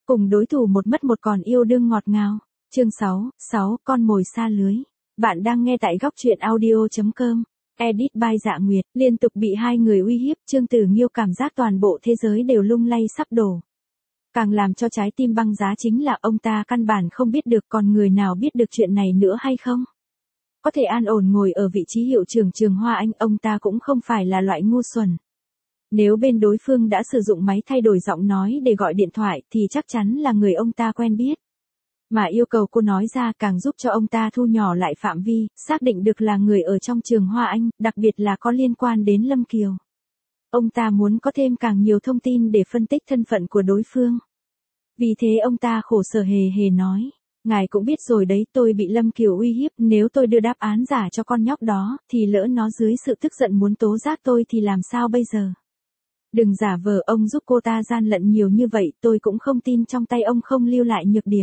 Cùng đối thủ một mất một còn yêu đương ngọt ngào. Chương 6, con mồi sa lưới. Bạn đang nghe tại góc truyện audio.com. Edit by Dạ Nguyệt. Liên tục bị hai người uy hiếp, Trương Tử Nghiêu cảm giác toàn bộ thế giới đều lung lay sắp đổ. Càng làm cho trái tim băng giá chính là ông ta căn bản không biết được còn người nào biết được chuyện này nữa hay không. Có thể an ổn ngồi ở vị trí hiệu trưởng trường Hoa Anh, ông ta cũng không phải là loại ngu xuẩn. Nếu bên đối phương đã sử dụng máy thay đổi giọng nói để gọi điện thoại thì chắc chắn là người ông ta quen biết. Mà yêu cầu cô nói ra càng giúp cho ông ta thu nhỏ lại phạm vi, xác định được là người ở trong trường Hoa Anh, đặc biệt là có liên quan đến Lâm Kiều. Ông ta muốn có thêm càng nhiều thông tin để phân tích thân phận của đối phương. Vì thế ông ta khổ sở hề hề nói, ngài cũng biết rồi đấy, tôi bị Lâm Kiều uy hiếp, nếu tôi đưa đáp án giả cho con nhóc đó, thì lỡ nó dưới sự tức giận muốn tố giác tôi thì làm sao bây giờ? Đừng giả vờ ông giúp cô ta gian lận nhiều như vậy, tôi cũng không tin trong tay ông không lưu lại nhược điểm.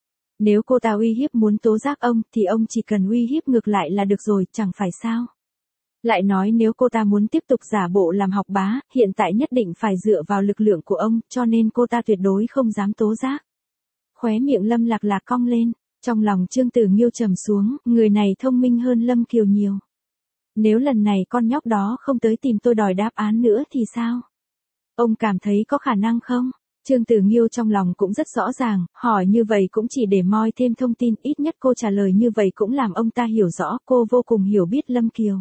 Nếu cô ta uy hiếp muốn tố giác ông, thì ông chỉ cần uy hiếp ngược lại là được rồi, chẳng phải sao? Lại nói nếu cô ta muốn tiếp tục giả bộ làm học bá, hiện tại nhất định phải dựa vào lực lượng của ông, cho nên cô ta tuyệt đối không dám tố giác. Khóe miệng Lâm Lạc Lạc cong lên, trong lòng Trương Tử Nghiêu trầm xuống, người này thông minh hơn Lâm Kiều nhiều. Nếu lần này con nhóc đó không tới tìm tôi đòi đáp án nữa thì sao? Ông cảm thấy có khả năng không? Trương Tử Nghiêu trong lòng cũng rất rõ ràng, hỏi như vậy cũng chỉ để moi thêm thông tin, ít nhất cô trả lời như vậy cũng làm ông ta hiểu rõ cô vô cùng hiểu biết Lâm Kiều.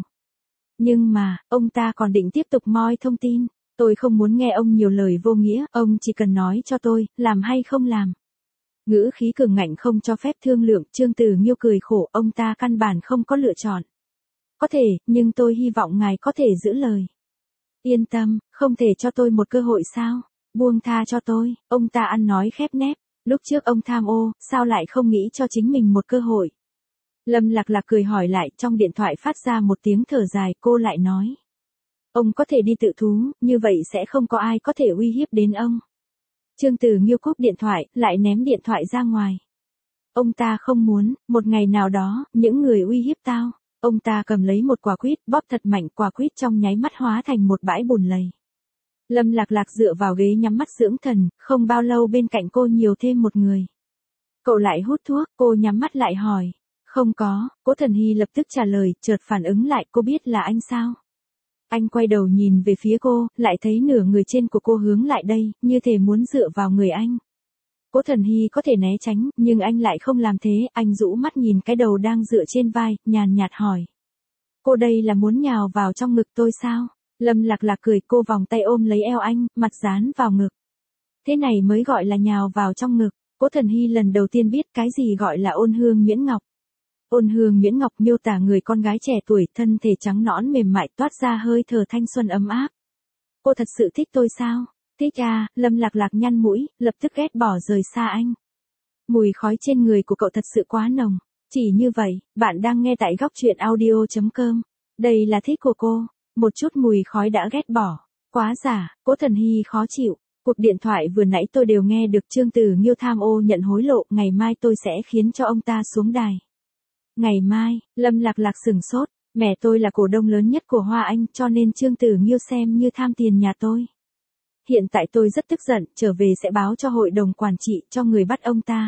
Nhưng mà, ông ta còn định tiếp tục moi thông tin, tôi không muốn nghe ông nhiều lời vô nghĩa, ông chỉ cần nói cho tôi, làm hay không làm. Ngữ khí cường ngạnh không cho phép thương lượng, Trương Tử Nghiêu cười khổ, ông ta căn bản không có lựa chọn. Có thể, nhưng tôi hy vọng ngài có thể giữ lời. Yên tâm, không thể cho tôi một cơ hội sao? Buông tha cho tôi, ông ta ăn nói khép nép, lúc trước ông tham ô, sao lại không nghĩ cho chính mình một cơ hội? Lâm Lạc Lạc cười hỏi lại, trong điện thoại phát ra một tiếng thở dài, cô lại nói. Ông có thể đi tự thú, như vậy sẽ không có ai có thể uy hiếp đến ông. Trương Tử Nghiêu cúp điện thoại, lại ném điện thoại ra ngoài. Ông ta không muốn, một ngày nào đó, những người uy hiếp tao. Ông ta cầm lấy một quả quýt, bóp thật mạnh, quả quýt trong nháy mắt hóa thành một bãi bùn lầy. Lâm Lạc Lạc dựa vào ghế nhắm mắt dưỡng thần, không bao lâu bên cạnh cô nhiều thêm một người. Cậu lại hút thuốc, cô nhắm mắt lại hỏi. Không có, Cố Thần Hy lập tức trả lời, chợt phản ứng lại, cô biết là anh sao? Anh quay đầu nhìn về phía cô, lại thấy nửa người trên của cô hướng lại đây, như thể muốn dựa vào người anh. Cố Thần Hy có thể né tránh, nhưng anh lại không làm thế, anh rũ mắt nhìn cái đầu đang dựa trên vai, nhàn nhạt hỏi. Cô đây là muốn nhào vào trong ngực tôi sao? Lâm Lạc Lạc cười, cô vòng tay ôm lấy eo anh, mặt dán vào ngực. Thế này mới gọi là nhào vào trong ngực. Cố Thần Hy lần đầu tiên biết cái gì gọi là ôn hương nhuyễn ngọc. Ôn hương nhuyễn ngọc miêu tả người con gái trẻ tuổi, thân thể trắng nõn mềm mại toát ra hơi thở thanh xuân ấm áp. Cô thật sự thích tôi sao? Thích à, Lâm Lạc Lạc nhăn mũi, lập tức ghét bỏ rời xa anh. Mùi khói trên người của cậu thật sự quá nồng. Chỉ như vậy, bạn đang nghe tại góc truyện audio.com. Đây là thích của cô. Một chút mùi khói đã ghét bỏ. Quá giả, Cố Thần Hy khó chịu. Cuộc điện thoại vừa nãy tôi đều nghe được, Trương Tử Nghiêu tham ô nhận hối lộ, ngày mai tôi sẽ khiến cho ông ta xuống đài. Ngày mai, Lâm Lạc Lạc sửng sốt, mẹ tôi là cổ đông lớn nhất của Hoa Anh, cho nên Trương Tử Nghiêu xem như tham tiền nhà tôi. Hiện tại tôi rất tức giận, trở về sẽ báo cho hội đồng quản trị, cho người bắt ông ta.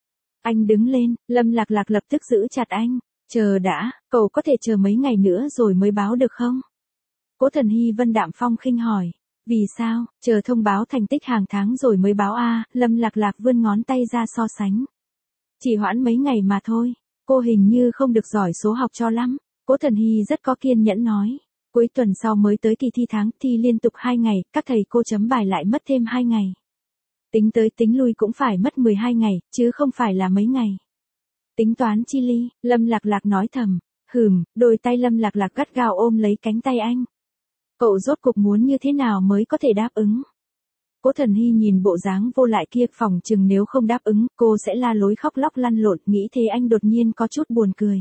Anh đứng lên, Lâm Lạc Lạc lập tức giữ chặt anh. Chờ đã, cậu có thể chờ mấy ngày nữa rồi mới báo được không? Cố Thần Hy vân đạm phong khinh hỏi. Vì sao, chờ thông báo thành tích hàng tháng rồi mới báo à? Lâm Lạc Lạc vươn ngón tay ra so sánh. Chỉ hoãn mấy ngày mà thôi. Cô hình như không được giỏi số học cho lắm. Cố Thần Hy rất có kiên nhẫn nói. Cuối tuần sau mới tới kỳ thi tháng, thi liên tục 2 ngày, các thầy cô chấm bài lại mất thêm 2 ngày. Tính tới tính lui cũng phải mất 12 ngày, chứ không phải là mấy ngày. Tính toán chi ly, Lâm Lạc Lạc nói thầm. Đôi tay Lâm Lạc Lạc gắt gao ôm lấy cánh tay anh. Cậu rốt cuộc muốn như thế nào mới có thể đáp ứng? Cố Thần Hy nhìn bộ dáng vô lại kia, phỏng chừng nếu không đáp ứng, cô sẽ la lối khóc lóc lăn lộn, nghĩ thế anh đột nhiên có chút buồn cười.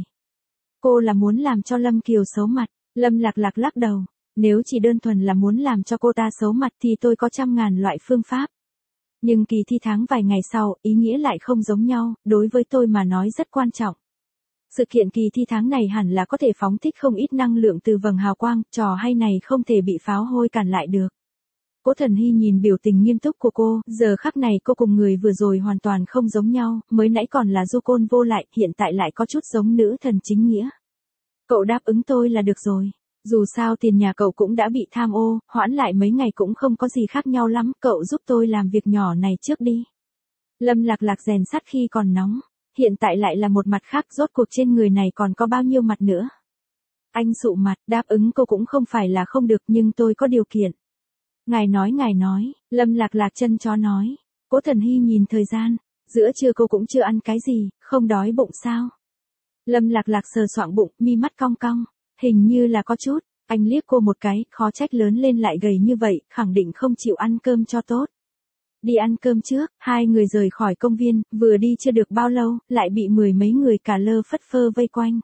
Cô là muốn làm cho Lâm Kiều xấu mặt. Lâm Lạc Lạc lắc đầu. Nếu chỉ đơn thuần là muốn làm cho cô ta xấu mặt thì tôi có 100.000 loại phương pháp. Nhưng kỳ thi tháng vài ngày sau, ý nghĩa lại không giống nhau, đối với tôi mà nói rất quan trọng. Sự kiện kỳ thi tháng này hẳn là có thể phóng thích không ít năng lượng từ vầng hào quang, trò hay này không thể bị pháo hôi cản lại được. Cố Thần Hy nhìn biểu tình nghiêm túc của cô, giờ khắc này cô cùng người vừa rồi hoàn toàn không giống nhau, mới nãy còn là du côn vô lại, hiện tại lại có chút giống nữ thần chính nghĩa. Cậu đáp ứng tôi là được rồi. Dù sao tiền nhà cậu cũng đã bị tham ô, hoãn lại mấy ngày cũng không có gì khác nhau lắm, cậu giúp tôi làm việc nhỏ này trước đi. Lâm Lạc Lạc rèn sắt khi còn nóng, hiện tại lại là một mặt khác, rốt cuộc trên người này còn có bao nhiêu mặt nữa. Anh sụ mặt, đáp ứng cô cũng không phải là không được nhưng tôi có điều kiện. Ngài nói, Lâm Lạc Lạc chân chó nói. Cố Thần Hy nhìn thời gian, giữa trưa cô cũng chưa ăn cái gì, không đói bụng sao? Lâm Lạc Lạc sờ soạng bụng, mi mắt cong cong, hình như là có chút, anh liếc cô một cái, khó trách lớn lên lại gầy như vậy, khẳng định không chịu ăn cơm cho tốt. Đi ăn cơm trước, hai người rời khỏi công viên, vừa đi chưa được bao lâu, lại bị mười mấy người cả lơ phất phơ vây quanh.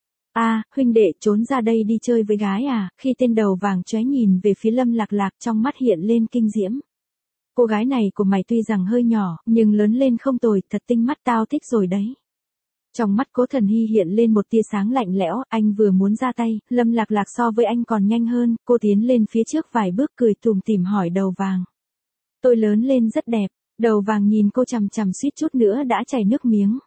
Huynh đệ trốn ra đây đi chơi với gái à, khi tên đầu vàng chóe nhìn về phía Lâm Lạc Lạc trong mắt hiện lên kinh diễm. Cô gái này của mày tuy rằng hơi nhỏ, nhưng lớn lên không tồi, thật tinh mắt, tao thích rồi đấy. Trong mắt Cố Thần Hy hiện lên một tia sáng lạnh lẽo, anh vừa muốn ra tay, Lâm Lạc Lạc so với anh còn nhanh hơn, cô tiến lên phía trước vài bước cười tủm tỉm hỏi đầu vàng. Tôi lớn lên rất đẹp, đầu vàng nhìn cô chằm chằm suýt chút nữa đã chảy nước miếng.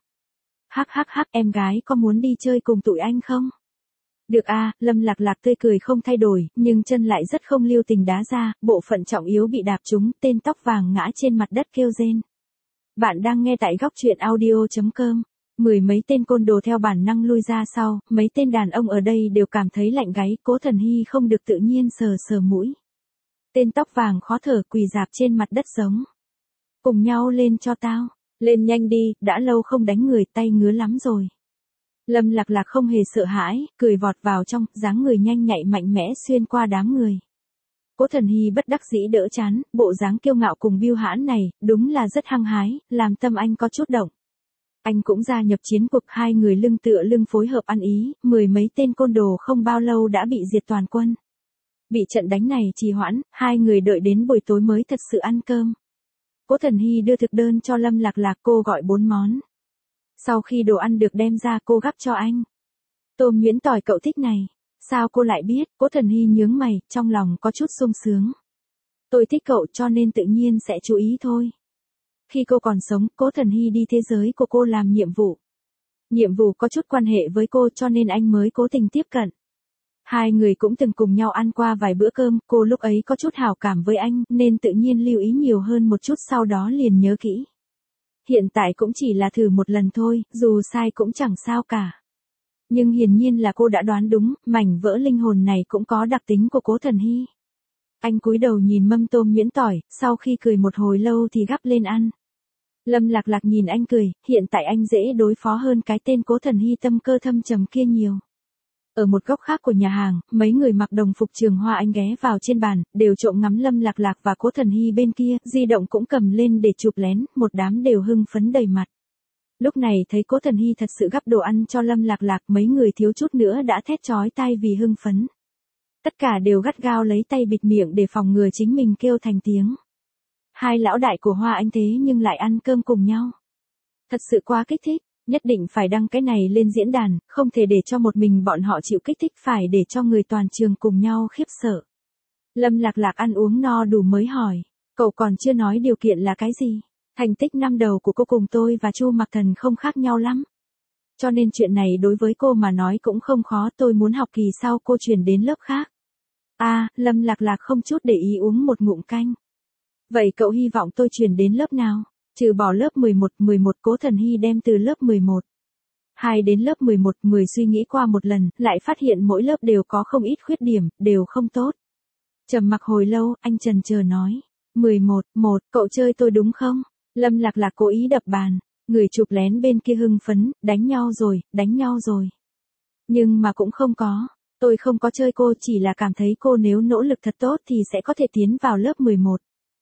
Hắc, em gái có muốn đi chơi cùng tụi anh không? Được Lâm Lạc Lạc tươi cười không thay đổi, nhưng chân lại rất không lưu tình đá ra, bộ phận trọng yếu bị đạp trúng, tên tóc vàng ngã trên mặt đất kêu rên. Bạn đang nghe tại góc truyện audio.com. Mười mấy tên côn đồ theo bản năng lui ra sau, mấy tên đàn ông ở đây đều cảm thấy lạnh gáy, Cố Thần Hy không được tự nhiên sờ mũi. Tên tóc vàng khó thở quỳ rạp trên mặt đất giống. Cùng nhau lên cho tao, lên nhanh đi, đã lâu không đánh người, tay ngứa lắm rồi. Lâm Lạc Lạc không hề sợ hãi, cười vọt vào trong, dáng người nhanh nhạy mạnh mẽ xuyên qua đám người. Cố Thần Hy bất đắc dĩ đỡ chán, bộ dáng kiêu ngạo cùng biêu hãn này, đúng là rất hăng hái, làm tâm anh có chút động. Anh cũng gia nhập chiến cuộc, hai người lưng tựa lưng phối hợp ăn ý, mười mấy tên côn đồ không bao lâu đã bị diệt toàn quân. Bị trận đánh này trì hoãn, hai người đợi đến buổi tối mới thật sự ăn cơm. Cố Thần Hy đưa thực đơn cho Lâm Lạc Lạc, cô gọi 4 món. Sau khi đồ ăn được đem ra cô gắp cho anh. Tôm nhuyễn tỏi cậu thích này. Sao cô lại biết? Cố Thần Hy nhướng mày, trong lòng có chút sung sướng. Tôi thích cậu cho nên tự nhiên sẽ chú ý thôi. Khi cô còn sống, Cố Thần Hy đi thế giới của cô làm nhiệm vụ. Nhiệm vụ có chút quan hệ với cô cho nên anh mới cố tình tiếp cận. Hai người cũng từng cùng nhau ăn qua vài bữa cơm, cô lúc ấy có chút hảo cảm với anh nên tự nhiên lưu ý nhiều hơn một chút, sau đó liền nhớ kỹ. Hiện tại cũng chỉ là thử một lần thôi, dù sai cũng chẳng sao cả. Nhưng hiển nhiên là cô đã đoán đúng, mảnh vỡ linh hồn này cũng có đặc tính của Cố Thần Hy. Anh cúi đầu nhìn mâm tôm nhuyễn tỏi, sau khi cười một hồi lâu thì gắp lên ăn. Lâm Lạc Lạc nhìn anh cười, hiện tại anh dễ đối phó hơn cái tên Cố Thần Hy tâm cơ thâm trầm kia nhiều. Ở một góc khác của nhà hàng, mấy người mặc đồng phục trường hoa anh ghé vào trên bàn, đều trộm ngắm Lâm Lạc Lạc và Cố Thần Hy bên kia, di động cũng cầm lên để chụp lén, một đám đều hưng phấn đầy mặt. Lúc này thấy Cố Thần Hy thật sự gắp đồ ăn cho Lâm Lạc Lạc, mấy người thiếu chút nữa đã thét chói tai vì hưng phấn. Tất cả đều gắt gao lấy tay bịt miệng để phòng ngừa chính mình kêu thành tiếng. Hai lão đại của Hoa Anh thế nhưng lại ăn cơm cùng nhau. Thật sự quá kích thích, nhất định phải đăng cái này lên diễn đàn, không thể để cho một mình bọn họ chịu kích thích, phải để cho người toàn trường cùng nhau khiếp sợ. Lâm Lạc Lạc ăn uống no đủ mới hỏi, cậu còn chưa nói điều kiện là cái gì? Thành tích năm đầu của cô cùng tôi và Chu Mặc Thần không khác nhau lắm. Cho nên chuyện này đối với cô mà nói cũng không khó, tôi muốn học kỳ sau cô chuyển đến lớp khác. Lâm Lạc Lạc không chút để ý uống một ngụm canh. Vậy cậu hy vọng tôi chuyển đến lớp nào? Trừ bỏ lớp 11, Cố Thần Hy đem từ lớp 11. 2 đến lớp 11, 10 suy nghĩ qua một lần, lại phát hiện mỗi lớp đều có không ít khuyết điểm, đều không tốt. Trầm mặc hồi lâu, anh chần chờ nói. 11, cậu chơi tôi đúng không? Lâm Lạc Lạc cố ý đập bàn. Người chụp lén bên kia hưng phấn, đánh nhau rồi. Nhưng mà cũng không có. Tôi không có chơi cô, chỉ là cảm thấy cô nếu nỗ lực thật tốt thì sẽ có thể tiến vào lớp 11.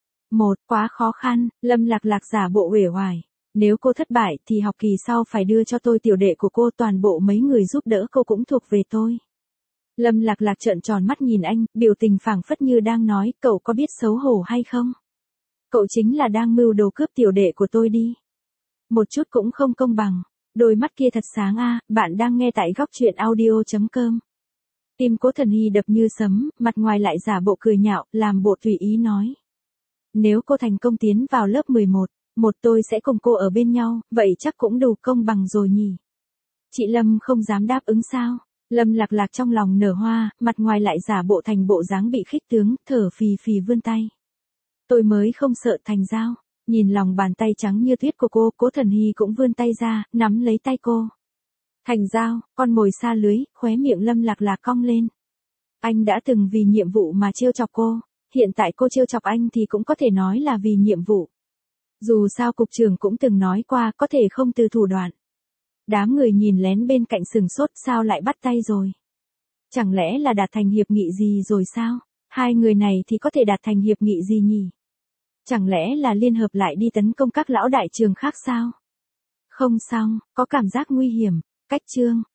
Quá khó khăn, Lâm Lạc Lạc giả bộ uể oải. Nếu cô thất bại thì học kỳ sau phải đưa cho tôi tiểu đệ của cô, toàn bộ mấy người giúp đỡ cô cũng thuộc về tôi. Lâm Lạc Lạc trợn tròn mắt nhìn anh, biểu tình phảng phất như đang nói, cậu có biết xấu hổ hay không? Cậu chính là đang mưu đồ cướp tiểu đệ của tôi đi. Một chút cũng không công bằng. Đôi mắt kia thật sáng bạn đang nghe tại góc truyện audio.com. Tim Cố Thần Hy đập như sấm, mặt ngoài lại giả bộ cười nhạo, làm bộ tùy ý nói. Nếu cô thành công tiến vào lớp 11, tôi sẽ cùng cô ở bên nhau, vậy chắc cũng đủ công bằng rồi nhỉ. Chị Lâm không dám đáp ứng sao? Lâm Lạc Lạc trong lòng nở hoa, mặt ngoài lại giả bộ thành bộ dáng bị khích tướng, thở phì phì vươn tay. Tôi mới không sợ Thành Giao. Nhìn lòng bàn tay trắng như tuyết của cô, Cố Thần Hy cũng vươn tay ra, nắm lấy tay cô. Thành Giao, con mồi xa lưới, khóe miệng Lâm Lạc Lạc cong lên. Anh đã từng vì nhiệm vụ mà trêu chọc cô, hiện tại cô trêu chọc anh thì cũng có thể nói là vì nhiệm vụ. Dù sao cục trưởng cũng từng nói qua có thể không từ thủ đoạn. Đám người nhìn lén bên cạnh sừng sốt, sao lại bắt tay rồi? Chẳng lẽ là đạt thành hiệp nghị gì rồi sao? Hai người này thì có thể đạt thành hiệp nghị gì nhỉ? Chẳng lẽ là liên hợp lại đi tấn công các lão đại trường khác sao? Không xong, có cảm giác nguy hiểm. Cách chương